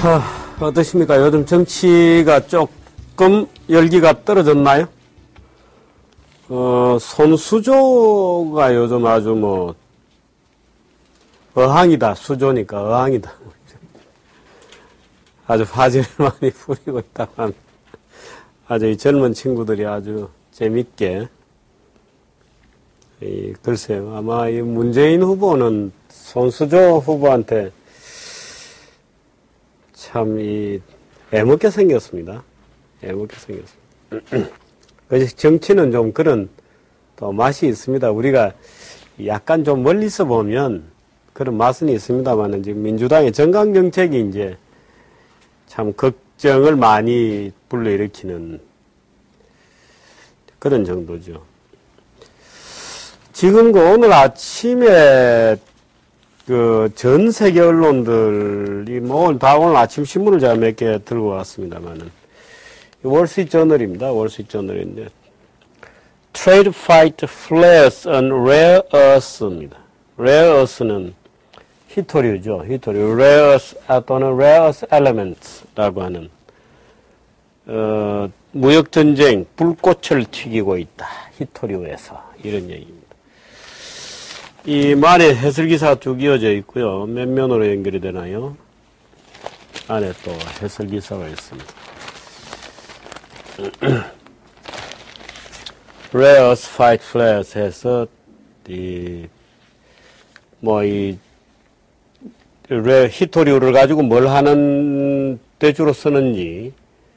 어떠십니까? 요즘 정치가 조금 열기가 떨어졌나요? 손수조가 요즘 아주 어항이다. 수조니까 어항이다. 아주 화제를 많이 부리고 있다고 합니다. 아주 이 젊은 친구들이 아주 재밌게, 글쎄요. 아마 이 문재인 후보는 손수조 후보한테 참 애먹게 생겼습니다. 애먹게 생겼습니다. 그래서 정치는 좀 그런 또 맛이 있습니다. 우리가 약간 좀 멀리서 보면 그런 맛은 있습니다만 지금 민주당의 정강정책이 이제 참 걱정을 많이 불러일으키는 그런 정도죠. 지금 오늘 아침에 전 세계 언론들이 오늘 아침 신문을 제가 몇 개 들고 왔습니다만은 월스트리트저널입니다. 월스트리트저널인데 Trade fight flares on rare earths입니다. rare earth는 희토류죠. 희토류. rare earth 또는 rare earth elements라고 하는 무역전쟁 불꽃을 튀기고 있다. 희토류에서 이런 얘기입니다. 이 만에 해설기사 쭉 이어져 있고요. 몇 면으로 연결이 되나요? 안에 또 해설기사가 있습니다. Rare Earth Fight Flares 해서 희토류를 가지고 뭘 하는 데 주로 쓰는지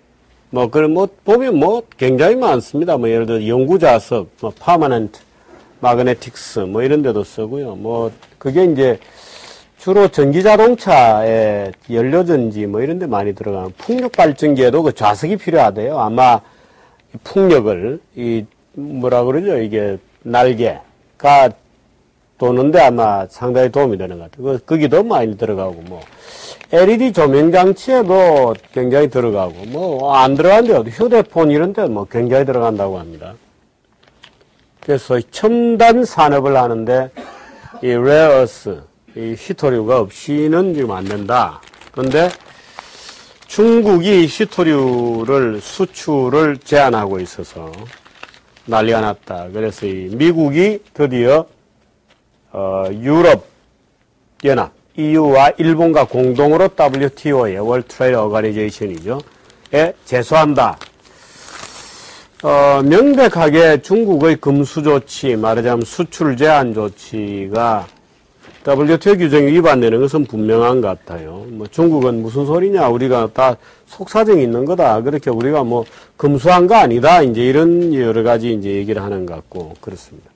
보면 굉장히 많습니다. 예를 들어 연구자석, permanent magnetics 이런 데도 쓰고요. 그게 이제 주로 전기자동차에 연료전지 이런 데 많이 들어가는 풍력 발전기에도 그 좌석이 필요하대요. 아마 풍력을 이게 날개가 도는데 아마 상당히 도움이 되는 것 같아요. 거기도 많이 들어가고 LED 조명 장치에도 굉장히 들어가고 안 들어간 데도 휴대폰 이런 데 굉장히 들어간다고 합니다. 그래서 첨단 산업을 하는데 이 레어스 이 희토류가 없이는 지금 안 된다. 그런데 중국이 희토류를 수출을 제한하고 있어서 난리가 났다. 그래서 미국이 드디어 유럽 연합 EU와 일본과 공동으로 WTO의 World Trade Organization이죠. 에 제소한다. 명백하게 중국의 금수 조치, 말하자면 수출 제한 조치가 WTO 규정에 위반되는 것은 분명한 것 같아요. 중국은 무슨 소리냐, 우리가 다 속사정이 있는 거다. 그렇게 우리가 금수한 거 아니다. 이제 이런 여러 가지 이제 얘기를 하는 것 같고, 그렇습니다.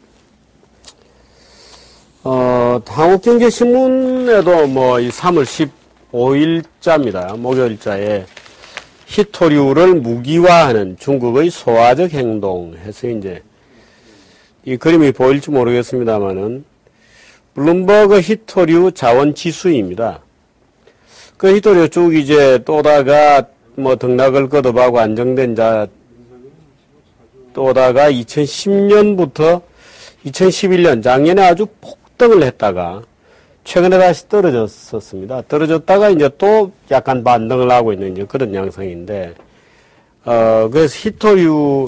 한국경제신문에도 이 3월 15일자입니다. 목요일자에 희토류를 무기화하는 중국의 소화적 행동 해서 이제 이 그림이 보일지 모르겠습니다만은 블룸버그 희토류 자원 지수입니다. 그 희토류 쭉 이제 또다가 등락을 거듭하고 안정된 또다가 2010년부터 2011년 작년에 아주 폭등을 했다가 최근에 다시 떨어졌었습니다. 떨어졌다가 이제 또 약간 반등을 하고 있는 이제 그런 양상인데, 그래서 희토류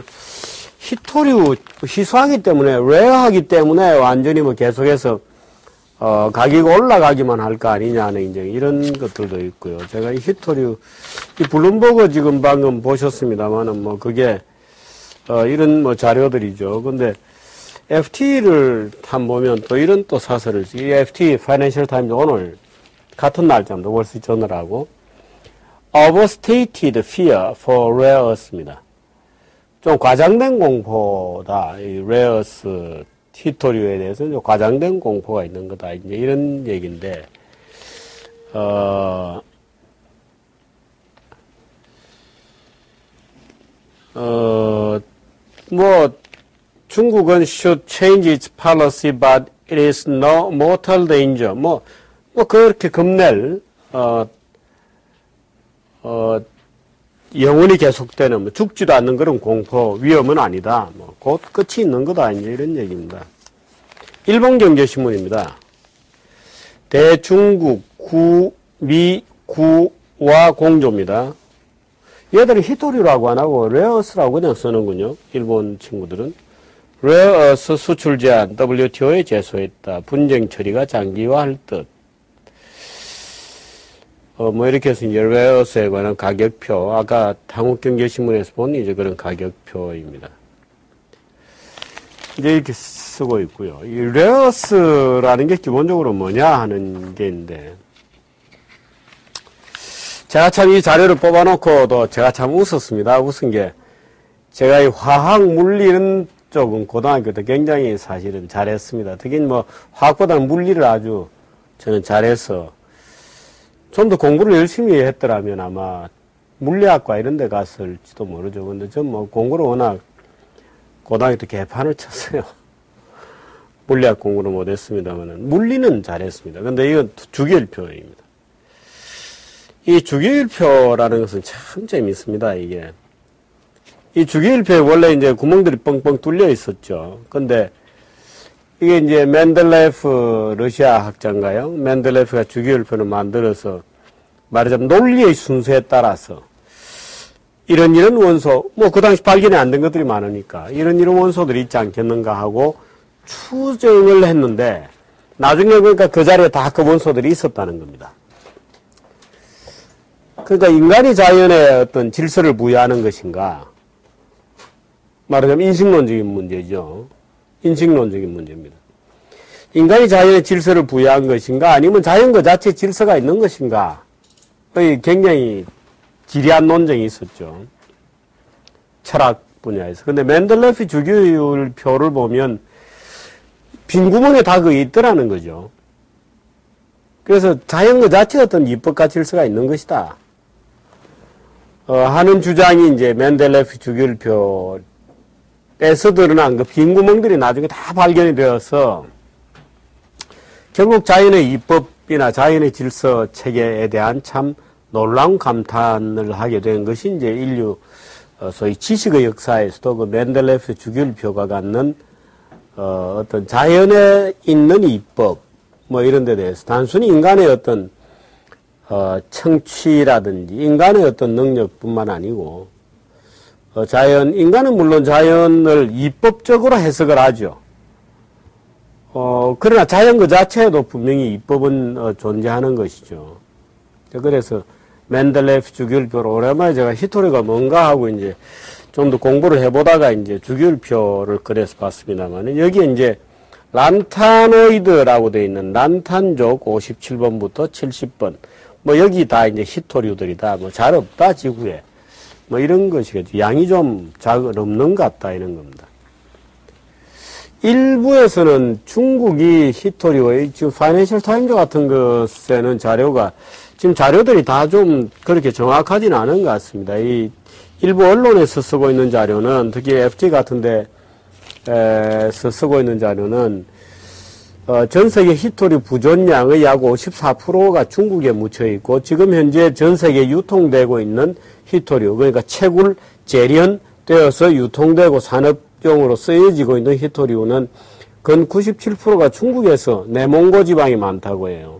희소하기 때문에, 레어하기 때문에 완전히 계속해서, 가격이 올라가기만 할 거 아니냐는 이제 이런 것들도 있고요. 제가 이 희토류, 이 블룸버그 지금 방금 보셨습니다만은 그게, 이런 자료들이죠. 근데, FT를 한번 보면 또 이런 또 사설을, 이 FT, 파이낸셜 타임즈 오늘 같은 날짜입니다. 월스트리트저널하고 Overstated Fear for Rare Earth입니다. 좀 과장된 공포다. 이 Rare Earth 희토류에 대해서 좀 과장된 공포가 있는 거다. 이제 이런 얘기인데, 중국은 should change its policy, but it is no mortal danger. 그렇게 겁낼, 영원히 계속되는, 죽지도 않는 그런 공포, 위험은 아니다. 곧 끝이 있는 거다. 이제 이런 얘기입니다. 일본 경제신문입니다. 대중국 미 9 공조입니다. 얘들은 히토류라고 안 하고 레어스라고 그냥 쓰는군요. 일본 친구들은. 레어스 수출 제한 WTO에 제소했다. 분쟁 처리가 장기화할 듯. 뭐 이렇게 해서 이제 레어스에 관한 가격표. 아까 한국경제신문에서 본 이제 그런 가격표입니다. 이제 이렇게 쓰고 있고요. 이 레어스라는 게 기본적으로 뭐냐 하는 게 있는데, 제가 참 이 자료를 뽑아놓고도 제가 참 웃었습니다. 웃은 게, 제가 이 화학, 물리 이런 쪽은 고등학교 때 굉장히 사실은 잘했습니다. 특히 뭐, 화학보다는 물리를 아주 저는 잘해서, 좀 더 공부를 열심히 했더라면 아마 물리학과 이런 데 갔을지도 모르죠. 근데 전 뭐 공부를 워낙 고등학교 때 개판을 쳤어요. 물리학 공부를 못했습니다만 물리는 잘했습니다. 근데 이건 주기율표입니다. 이 주기율표라는 것은 참 재밌습니다. 이게 이 주기율표에 원래 이제 구멍들이 뻥뻥 뚫려 있었죠. 근데 이게 이제 멘델레프 러시아 학자인가요? 멘델레프가 주기율표를 만들어서 말하자면 논리의 순서에 따라서 이런 원소, 뭐 그 당시 발견이 안 된 것들이 많으니까 이런 원소들이 있지 않겠는가 하고 추정을 했는데 나중에 보니까 그 자리에 다 그 원소들이 있었다는 겁니다. 그러니까 인간이 자연에 어떤 질서를 부여하는 것인가, 말하자면 인식론적인 문제죠. 인식론적인 문제입니다. 인간이 자연에 질서를 부여한 것인가 아니면 자연 그 자체에 질서가 있는 것인가, 굉장히 지리한 논쟁이 있었죠. 철학 분야에서. 근데 멘델레프 주기율표를 보면 빈 구멍에 다 그게 있더라는 거죠. 그래서 자연 그 자체에 어떤 입법과 질서가 있는 것이다. 하는 주장이 이제 멘델레프 주기율표에서 드러난 그 빈 구멍들이 나중에 다 발견이 되어서 결국 자연의 입법이나 자연의 질서 체계에 대한 참 놀라운 감탄을 하게 된 것이 이제 인류 소위 지식의 역사에서도 그 멘델레프 주기율표가 갖는 어떤 자연에 있는 입법 뭐 이런 데 대해서 단순히 인간의 어떤 청취라든지 인간의 어떤 능력뿐만 아니고 인간은 물론 자연을 입법적으로 해석을 하죠. 그러나 자연 그 자체에도 분명히 입법은 존재하는 것이죠. 그래서 멘델레프 주기율표를 오랜만에 제가 히토리가 뭔가 하고 이제 좀 더 공부를 해보다가 이제 주기율표를 그래서 봤습니다만 여기에 이제 란타노이드라고 되어 있는 란탄족 57번부터 70번 뭐 여기 다 이제 히토류들이다. 뭐 잘 없다 지구에 뭐 이런 것이겠죠. 양이 좀 없는 것 같다 이런 겁니다. 일부에서는 중국이 히토리오의 지금 파이낸셜 타임즈 같은 것에는 지금 자료들이 다 좀 그렇게 정확하지는 않은 것 같습니다. 이 일부 언론에서 쓰고 있는 자료는 특히 FT 같은 데에서 쓰고 있는 자료는 전 세계 히토리 부존량의 약 54%가 중국에 묻혀 있고 지금 현재 전 세계에 유통되고 있는 히토류 그러니까 채굴 재련되어서 유통되고 산업용으로 쓰여지고 있는 히토리우는 근 97%가 중국에서 내몽고 지방이 많다고 해요.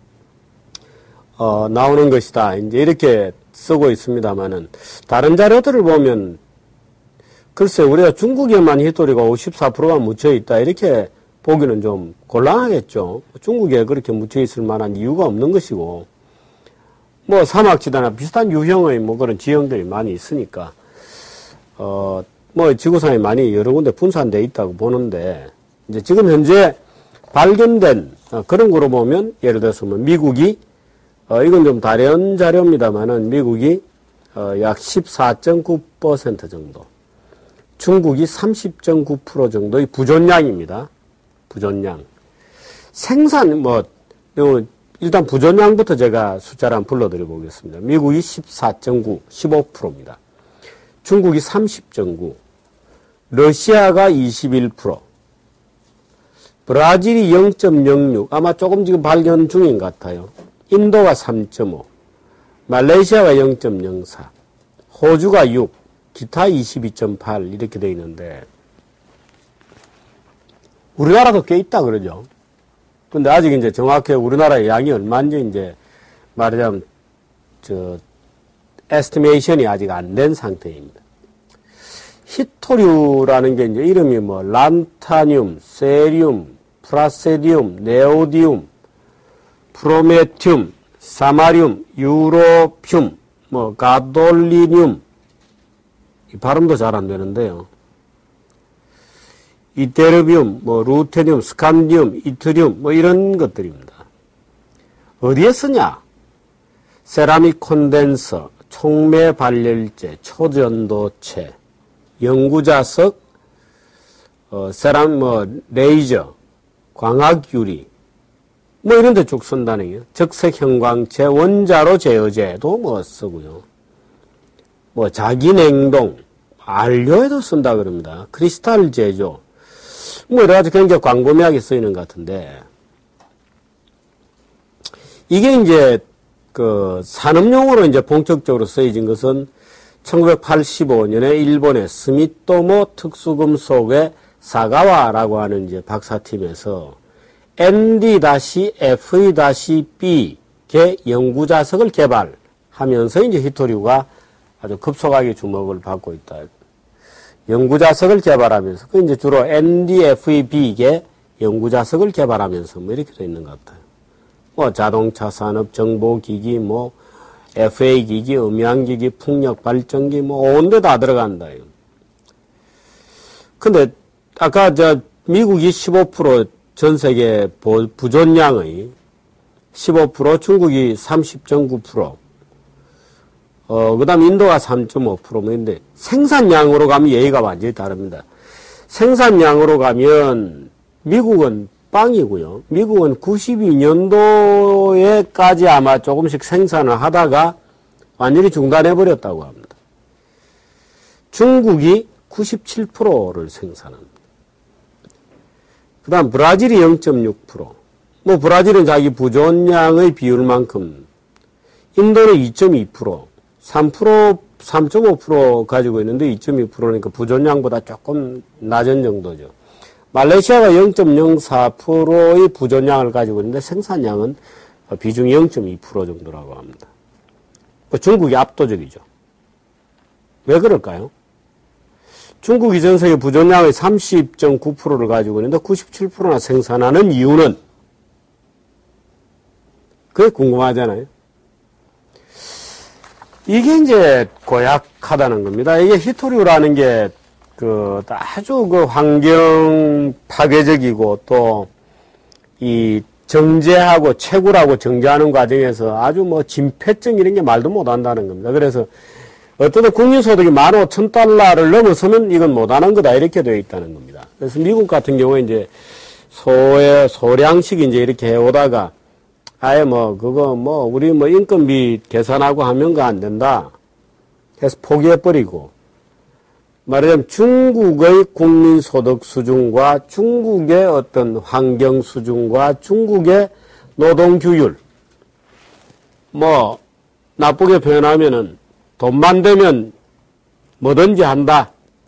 나오는 것이다. 이제 이렇게 쓰고 있습니다만은 다른 자료들을 보면 글쎄 우리가 중국에만 히토리가 54%가 묻혀 있다 이렇게 보기는 좀 곤란하겠죠. 중국에 그렇게 묻혀 있을 만한 이유가 없는 것이고 뭐 사막지대나 비슷한 유형의 뭐 그런 지형들이 많이 있으니까 뭐 지구상에 많이 여러 군데 분산되어 있다고 보는데 이제 지금 현재 발견된 그런 거로 보면 예를 들어서 뭐 미국이 이건 좀 다른 자료입니다만은 미국이 약 14.9% 정도, 중국이 30.9% 정도의 부존량입니다. 부존량. 생산 일단 부존량부터 제가 숫자를 한번 불러드려 보겠습니다. 미국이 14.9, 15%입니다. 중국이 30.9, 러시아가 21%, 브라질이 0.06, 아마 조금 지금 발견 중인 것 같아요. 인도가 3.5, 말레이시아가 0.04, 호주가 6, 기타 22.8 이렇게 돼 있는데 우리나라도 꽤 있다 그러죠. 근데 아직 이제 정확히 우리나라의 양이 얼마인지 이제 말하자면 에스티메이션이 아직 안 된 상태입니다. 히토류라는 게 이제 이름이 뭐 란타늄, 세륨, 프라세디움, 네오디움, 프로메튬, 사마륨, 유로듐, 뭐 가돌리늄, 이 발음도 잘 안 되는데요. 이테르비움, 뭐 루테늄, 스칸디움, 이트륨, 뭐 이런 것들입니다. 어디에 쓰냐? 세라믹 콘덴서, 촉매 발열재, 초전도체, 영구자석, 레이저, 광학유리, 뭐 이런 데 쭉 쓴다는 거예요. 적색 형광체, 원자로 제어제도 뭐 쓰고요. 뭐 자기냉동, 안료에도 쓴다 그럽니다. 크리스탈 제조, 뭐 여러 가지 굉장히 광범위하게 쓰이는 것 같은데, 이게 이제 산업용으로 이제 본격적으로 쓰여진 것은 1985년에 일본의 스미토모 특수금속의 사가와라고 하는 이제 박사팀에서 ND-FE-B계 영구자석을 개발하면서 이제 히토류가 아주 급속하게 주목을 받고 있다. 영구자석을 개발하면서, 그 이제 주로 ND-FE-B계 영구자석을 개발하면서 뭐 이렇게 되어 있는 것 같아요. 뭐 자동차 산업, 정보기기, 뭐 FA기기, 음향기기, 풍력발전기, 뭐 온데 다 들어간다. 근데 아까 미국이 15% 전 세계 부존량의 15%, 중국이 30.9%, 그 다음 인도가 3.5%인데, 생산량으로 가면 얘기가 완전히 다릅니다. 생산량으로 가면 미국은 빵이고요. 미국은 92년도에까지 아마 조금씩 생산을 하다가 완전히 중단해버렸다고 합니다. 중국이 97%를 생산합니다. 그 다음 브라질이 0.6%. 뭐 브라질은 자기 부존량의 비율만큼, 인도는 2.2%, 3%, 3.5% 가지고 있는데 2.2%니까 부존량보다 조금 낮은 정도죠. 말레이시아가 0.04%의 부존량을 가지고 있는데 생산량은 비중이 0.2% 정도라고 합니다. 중국이 압도적이죠. 왜 그럴까요? 중국이 전 세계 부존량의 30.9%를 가지고 있는데 97%나 생산하는 이유는, 그게 궁금하잖아요. 이게 이제 고약하다는 겁니다. 이게 히토류라는 게 아주 환경 파괴적이고 또 이 정제하고 채굴하고 정제하는 과정에서 아주 뭐 진폐증 이런 게 말도 못 한다는 겁니다. 그래서 어떤 국민소득이 15,000달러를 넘어서면 이건 못하는 거다 이렇게 되어 있다는 겁니다. 그래서 미국 같은 경우에 이제 소량씩 이제 이렇게 해오다가 아예 우리 인건비 계산하고 하면 그거 안 된다 해서 포기해버리고, 말하자면 중국의 국민소득 수준과 중국의 어떤 환경 수준과 중국의 노동규율, 나쁘게 표현하면은 돈만 되면 뭐든지 한다.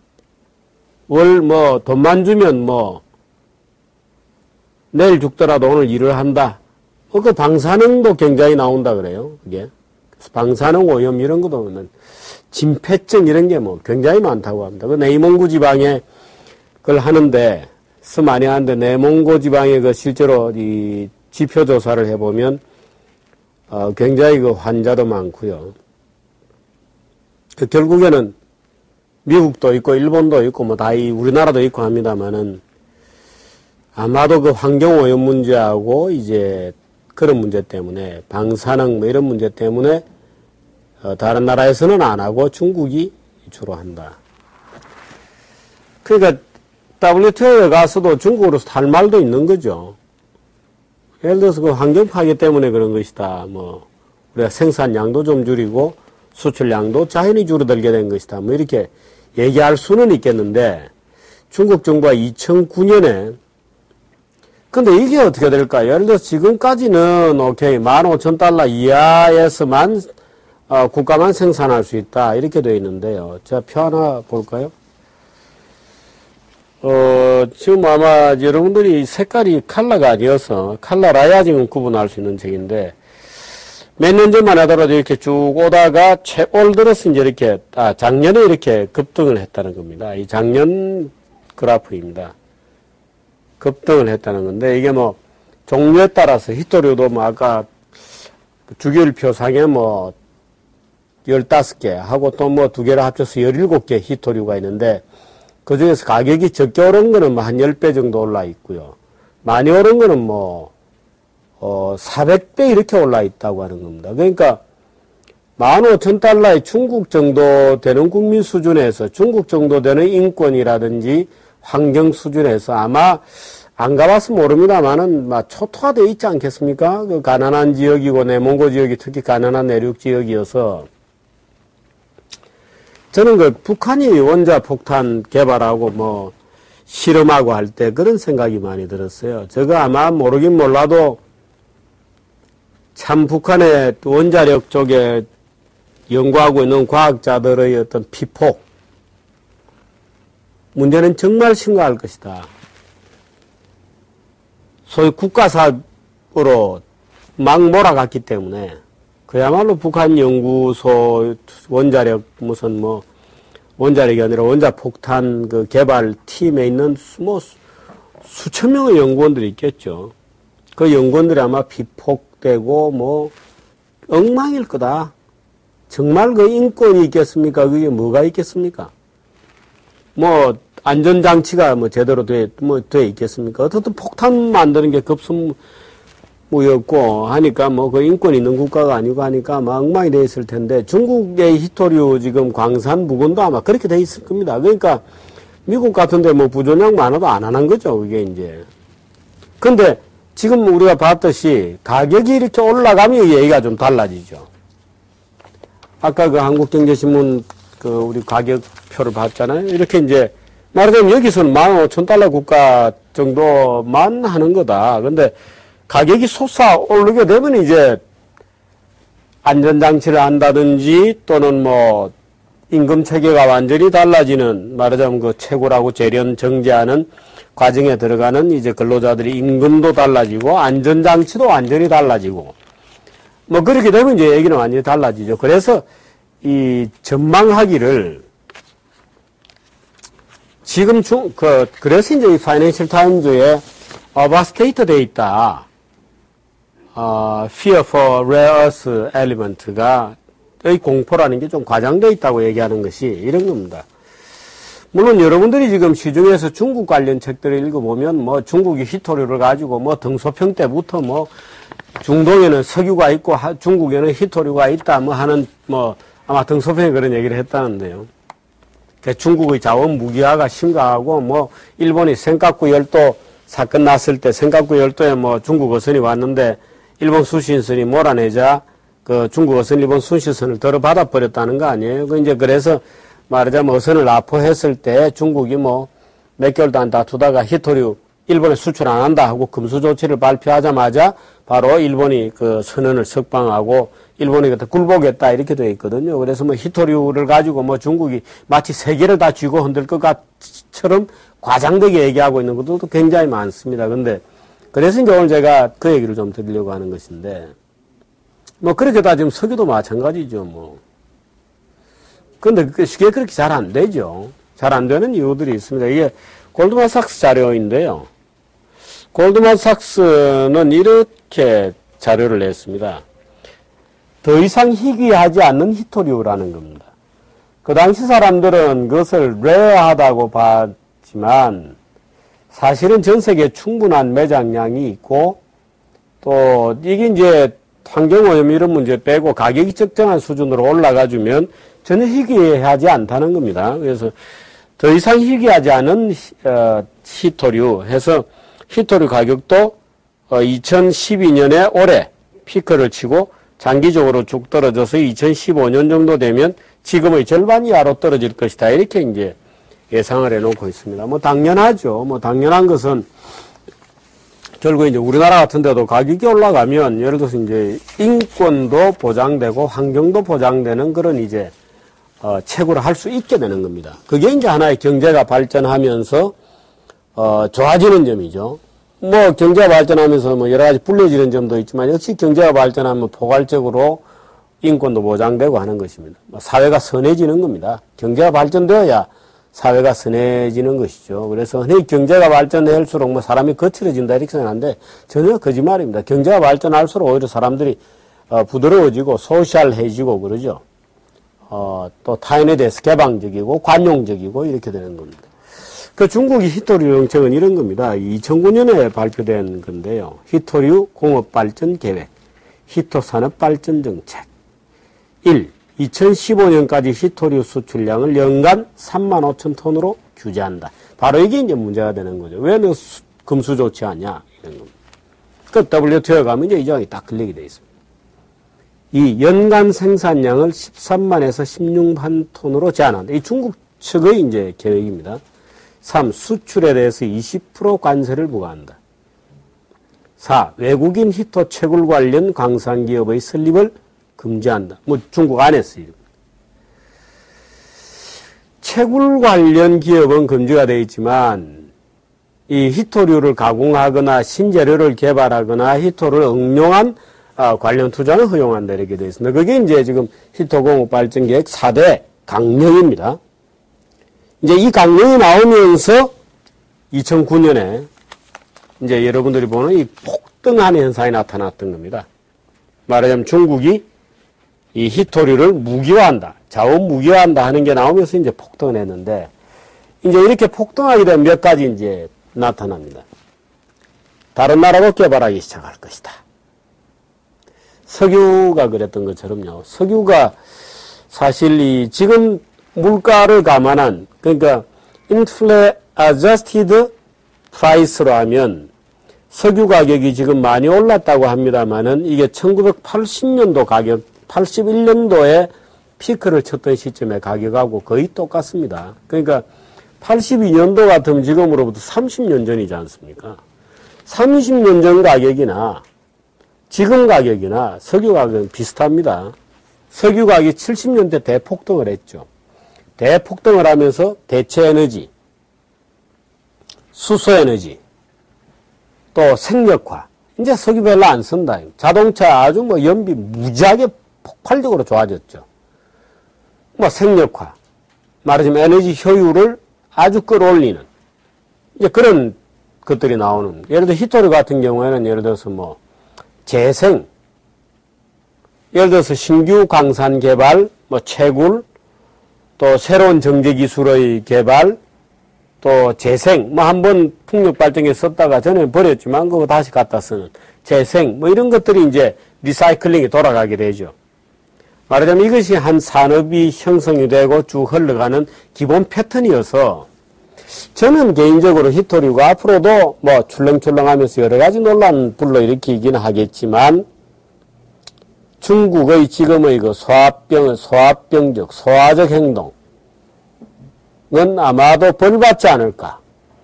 돈만 주면 내일 죽더라도 오늘 일을 한다. 그 방사능도 굉장히 나온다 그래요. 그게. 그래서 방사능 오염 이런 것도 진폐증 이런 게 굉장히 많다고 합니다. 그 내몽고 지방에 그걸 하는데, 많이 하는데 내몽고 지방에 실제로 이 지표 조사를 해보면, 굉장히 환자도 많고요. 결국에는 미국도 있고 일본도 있고 우리나라도 있고 합니다만은 아마도 환경 오염 문제하고 이제 그런 문제 때문에 방사능 이런 문제 때문에 다른 나라에서는 안 하고 중국이 주로 한다. 그러니까 WTO에 가서도 중국으로서 할 말도 있는 거죠. 예를 들어서 환경 파괴 때문에 그런 것이다. 우리가 생산량도 좀 줄이고 수출량도 자연히 줄어들게 된 것이다. 이렇게 얘기할 수는 있겠는데, 중국 정부가 2009년에, 근데 이게 어떻게 될까요? 예를 들어서 지금까지는 오케이, 15,000달러 이하에서만, 국가만 생산할 수 있다. 이렇게 되어 있는데요. 제가 표 하나 볼까요? 지금 아마 여러분들이 색깔이 컬러가 아니어서, 컬러라야 지금 구분할 수 있는 책인데, 몇 년 전만 하더라도 이렇게 쭉 오다가 올 들어서 이제 이렇게, 작년에 이렇게 급등을 했다는 겁니다. 이 작년 그래프입니다. 급등을 했다는 건데, 이게 뭐, 종류에 따라서 히토류도 뭐, 아까 주기율표 상에 뭐, 15개 하고 또 뭐 2개를 합쳐서 17개 히토류가 있는데, 그 중에서 가격이 적게 오른 거는 뭐 한 10배 정도 올라 있고요. 많이 오른 거는 뭐, 400배 이렇게 올라 있다고 하는 겁니다. 그러니까 15,000달러의 중국 정도 되는 국민 수준에서 중국 정도 되는 인권이라든지 환경 수준에서 아마 안 가봐서 모릅니다만은 막 초토화되어 있지 않겠습니까? 그 가난한 지역이고 내몽고 지역이 특히 가난한 내륙 지역이어서 저는 그 북한이 원자 폭탄 개발하고 뭐 실험하고 할 때 그런 생각이 많이 들었어요. 저거 아마 모르긴 몰라도 참 북한의 원자력 쪽에 연구하고 있는 과학자들의 어떤 피폭, 문제는 정말 심각할 것이다. 소위 국가사업으로 막 몰아갔기 때문에 그야말로 북한 연구소 원자력 무슨 뭐 원자력이 아니라 원자폭탄 그 개발 팀에 있는 뭐 수천 명의 연구원들이 있겠죠. 그 연구원들이 아마 비폭되고 뭐 엉망일 거다. 정말 그 인권이 있겠습니까? 그게 뭐가 있겠습니까? 뭐 안전장치가 뭐 제대로 돼 있겠습니까? 어떻든 폭탄 만드는 게 급선무였고 하니까 뭐 그 인권 있는 국가가 아니고 하니까 아마 엉망이 돼 있을 텐데 중국의 히토류 지금 광산 부근도 아마 그렇게 돼 있을 겁니다. 그러니까 미국 같은데 뭐 부조량 많아도 안 하는 거죠. 그게 이제. 근데 지금 우리가 봤듯이 가격이 이렇게 올라가면 얘기가 좀 달라지죠. 아까 그 한국경제신문 그 우리 가격표를 봤잖아요. 이렇게 이제 말하자면 여기서는 15,000달러 국가 정도만 하는 거다. 근데 가격이 솟아오르게 되면 이제 안전장치를 한다든지 또는 뭐 임금 체계가 완전히 달라지는 말하자면 그 채굴하고 재련 정제하는 과정에 들어가는 이제 근로자들이 임금도 달라지고 안전장치도 완전히 달라지고 뭐 그렇게 되면 이제 얘기는 완전히 달라지죠. 그래서 이 전망하기를 지금 그래서 이제 이 파이낸셜 타임즈에 어바스테이트 돼 있다. Fear for Rare Earth Element가 의 공포라는 게 좀 과장되어 있다고 얘기하는 것이 이런 겁니다. 물론 여러분들이 지금 시중에서 중국 관련 책들을 읽어보면 뭐 중국이 히토류를 가지고 뭐 등소평 때부터 뭐 중동에는 석유가 있고 중국에는 히토류가 있다 뭐 하는 뭐 아마 등소평에 그런 얘기를 했다는데요. 중국의 자원 무기화가 심각하고 뭐 일본이 센카쿠 열도 사건 났을 때 센카쿠 열도에 뭐 중국 어선이 왔는데 일본 수신선이 몰아내자 그 중국 어선 일본 수신선을 들어받아 버렸다는 거 아니에요. 그 이제 그래서 말하자면 어선을 납포했을 때 중국이 뭐 몇 개월도 안 다투다가 히토류 일본에 수출 안 한다 하고 금수 조치를 발표하자마자 바로 일본이 그 선언을 석방하고 일본이 그때 굴복했다 이렇게 되어 있거든요. 그래서 뭐 히토류를 가지고 뭐 중국이 마치 세계를 다 쥐고 흔들 것 같처럼 과장되게 얘기하고 있는 것들도 굉장히 많습니다. 근데 그래서 이제 오늘 제가 그 얘기를 좀 드리려고 하는 것인데 뭐 그렇게 따지면 석유도 마찬가지죠. 뭐 근데 그게 그렇게 잘 안 되죠. 잘 안 되는 이유들이 있습니다. 이게 골드만삭스 자료인데요. 골드만삭스는 이렇게 자료를 냈습니다. 더 이상 희귀하지 않는 히토류라는 겁니다. 그 당시 사람들은 그것을 레어하다고 봤지만 사실은 전 세계에 충분한 매장량이 있고 또 이게 이제 환경오염 이런 문제 빼고 가격이 적정한 수준으로 올라가주면 전혀 희귀하지 않다는 겁니다. 그래서 더 이상 희귀하지 않은 히토류 해서 히토류 가격도 2012년에 올해 피크를 치고 장기적으로 쭉 떨어져서 2015년 정도 되면 지금의 절반 이하로 떨어질 것이다. 이렇게 이제 예상을 해놓고 있습니다. 뭐 당연하죠. 뭐 당연한 것은 결국 이제 우리나라 같은 데도 가격이 올라가면 예를 들어서 이제 인권도 보장되고 환경도 보장되는 그런 이제 채굴을 할 수 있게 되는 겁니다. 그게 이제 하나의 경제가 발전하면서 좋아지는 점이죠. 뭐 경제가 발전하면서 뭐 여러 가지 불리해지는 점도 있지만 역시 경제가 발전하면 포괄적으로 인권도 보장되고 하는 것입니다. 사회가 선해지는 겁니다. 경제가 발전되어야 사회가 선해지는 것이죠. 그래서 흔히 경제가 발전할수록 뭐 사람이 거칠어진다 이렇게 생각하는데 전혀 거짓말입니다. 경제가 발전할수록 오히려 사람들이 부드러워지고 소셜해지고 그러죠. 또 타인에 대해서 개방적이고 관용적이고 이렇게 되는 겁니다. 그 중국이 히토류 정책은 이런 겁니다. 2009년에 발표된 건데요. 히토류 공업발전 계획, 히토 산업발전 정책. 1. 2015년까지 히토류 수출량을 연간 35,000톤으로 규제한다. 바로 이게 이제 문제가 되는 거죠. 왜 너 금수 조치하냐? 이런 겁니다. 그 WTO에 가면 이제 이 조항이 딱 걸리게 돼 있습니다. 2. 연간 생산량을 13만에서 16만 톤으로 제한한다. 이 중국 측의 이제 계획입니다. 3. 수출에 대해서 20% 관세를 부과한다. 4. 외국인 히토 채굴 관련 광산기업의 설립을 금지한다. 뭐 중국 안에서 채굴 관련 기업은 금지가 되어 있지만 이 히토류를 가공하거나 신재료를 개발하거나 히토를 응용한 관련 투자는 허용한다 이렇게 되어 있습니다. 그게 이제 지금 히토공업발전계획 4대 강령입니다. 이제 이 강령이 나오면서 2009년에 이제 여러분들이 보는 이 폭등하는 현상이 나타났던 겁니다. 말하자면 중국이 이 히토류를 무기화한다, 자원 무기화한다 하는 게 나오면서 이제 폭등을 했는데, 이제 이렇게 폭등하게 되면 몇 가지 이제 나타납니다. 다른 나라도 개발하기 시작할 것이다. 석유가 그랬던 것처럼요. 석유가 사실 이 지금 물가를 감안한, 그러니까 인플레 adjusted price로 하면 석유 가격이 지금 많이 올랐다고 합니다만은 이게 1980년도 가격, 81년도에 피크를 쳤던 시점의 가격하고 거의 똑같습니다. 그러니까 82년도 같으면 지금으로부터 30년 전이지 않습니까? 30년 전 가격이나 지금 가격이나 석유 가격은 비슷합니다. 석유 가격이 70년대 대폭등을 했죠. 대폭등을 하면서 대체 에너지, 수소 에너지, 또 생력화. 이제 석유 별로 안 쓴다. 자동차 아주 뭐 연비 무지하게 폭발적으로 좋아졌죠. 뭐 생력화. 말하자면 에너지 효율을 아주 끌어올리는. 이제 그런 것들이 나오는. 예를 들어 히토류 같은 경우에는 예를 들어서 뭐 재생. 예를 들어서 신규 광산 개발, 뭐 채굴, 또 새로운 정제 기술의 개발, 또 재생, 뭐 한번 풍력 발전에 썼다가 전에 버렸지만 그거 다시 갖다 쓰는 재생, 뭐 이런 것들이 이제 리사이클링이 돌아가게 되죠. 말하자면 이것이 한 산업이 형성이 되고 쭉 흘러가는 기본 패턴이어서 저는 개인적으로 히토류가 앞으로도 뭐 출렁출렁하면서 여러 가지 논란 불러일으키긴 하겠지만 중국의 지금의 그 소합병적, 소화적 행동은 아마도 벌받지 않을까.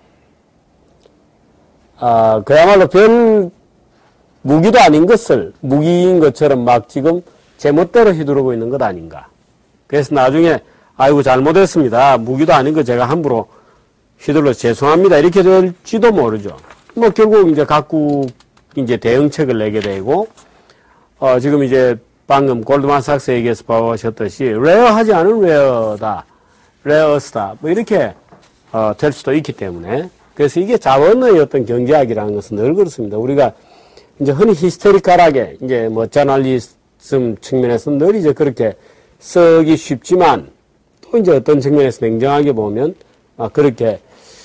그야말로 별 무기도 아닌 것을 무기인 것처럼 막 지금 제멋대로 휘두르고 있는 것 아닌가. 그래서 나중에 아이고 잘못했습니다. 무기도 아닌 거 제가 함부로 휘둘러서 죄송합니다. 이렇게 될지도 모르죠. 뭐 결국 이제 각국 이제 대응책을 내게 되고 지금 이제 방금 골드만삭스 얘기에서 봐오셨듯이 레어하지 않은 레어다, 레어스다 뭐 이렇게 될 수도 있기 때문에 그래서 이게 자원의 어떤 경제학이라는 것은 늘 그렇습니다. 우리가 이제 흔히 히스테리컬하게 이제 뭐 저널리즘 측면에서 늘 이제 그렇게 쓰기 쉽지만 또 이제 어떤 측면에서 냉정하게 보면 그렇게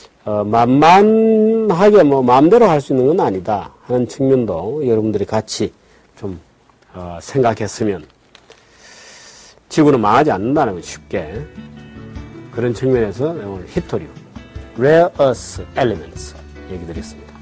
만만하게 뭐 마음대로 할 수 있는 건 아니다 하는 측면도 여러분들이 같이 좀 생각했으면 지구는 망하지 않는다는 건 쉽게 그런 측면에서 오늘 히토류, Rare Earth Elements 얘기 드렸습니다.